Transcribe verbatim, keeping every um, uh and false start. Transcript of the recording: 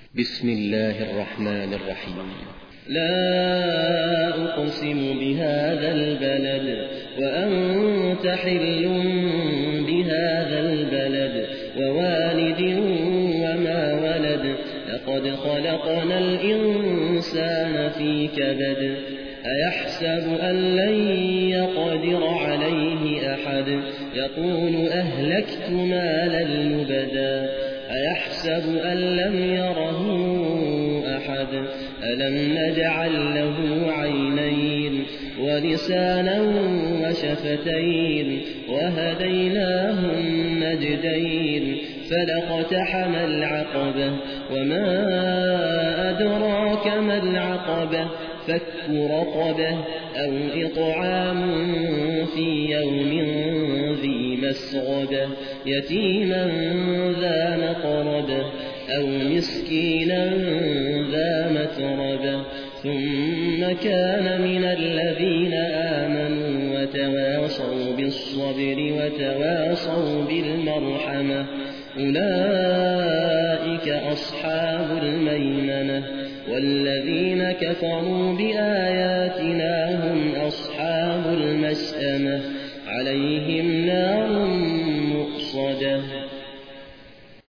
بسم الله الرحمن الرحيم. لا أقسم بهذا البلد وأنت حل بهذا البلد ووالد وما ولد لقد خلقنا الإنسان في كبد أيحسب أن لن يقدر عليه أحد يقول أهلكت مالا لبدا أيحسب أن لم يره أحد ألم نجعل له عينين ولسانا وشفتين وهديناه النجدين فلاقتحم العقبة وما أدراك ما العقبة فك رقبة أو إطعام في يوم ذي مسغبة يتيما ذا مقربة أو مسكينا ذا متربة ثم كان من الذين آمنوا وتواصوا بالصبر وتواصوا بالمرحمة أولئك أصحاب الميمنة والذين كفروا بآياتنا هم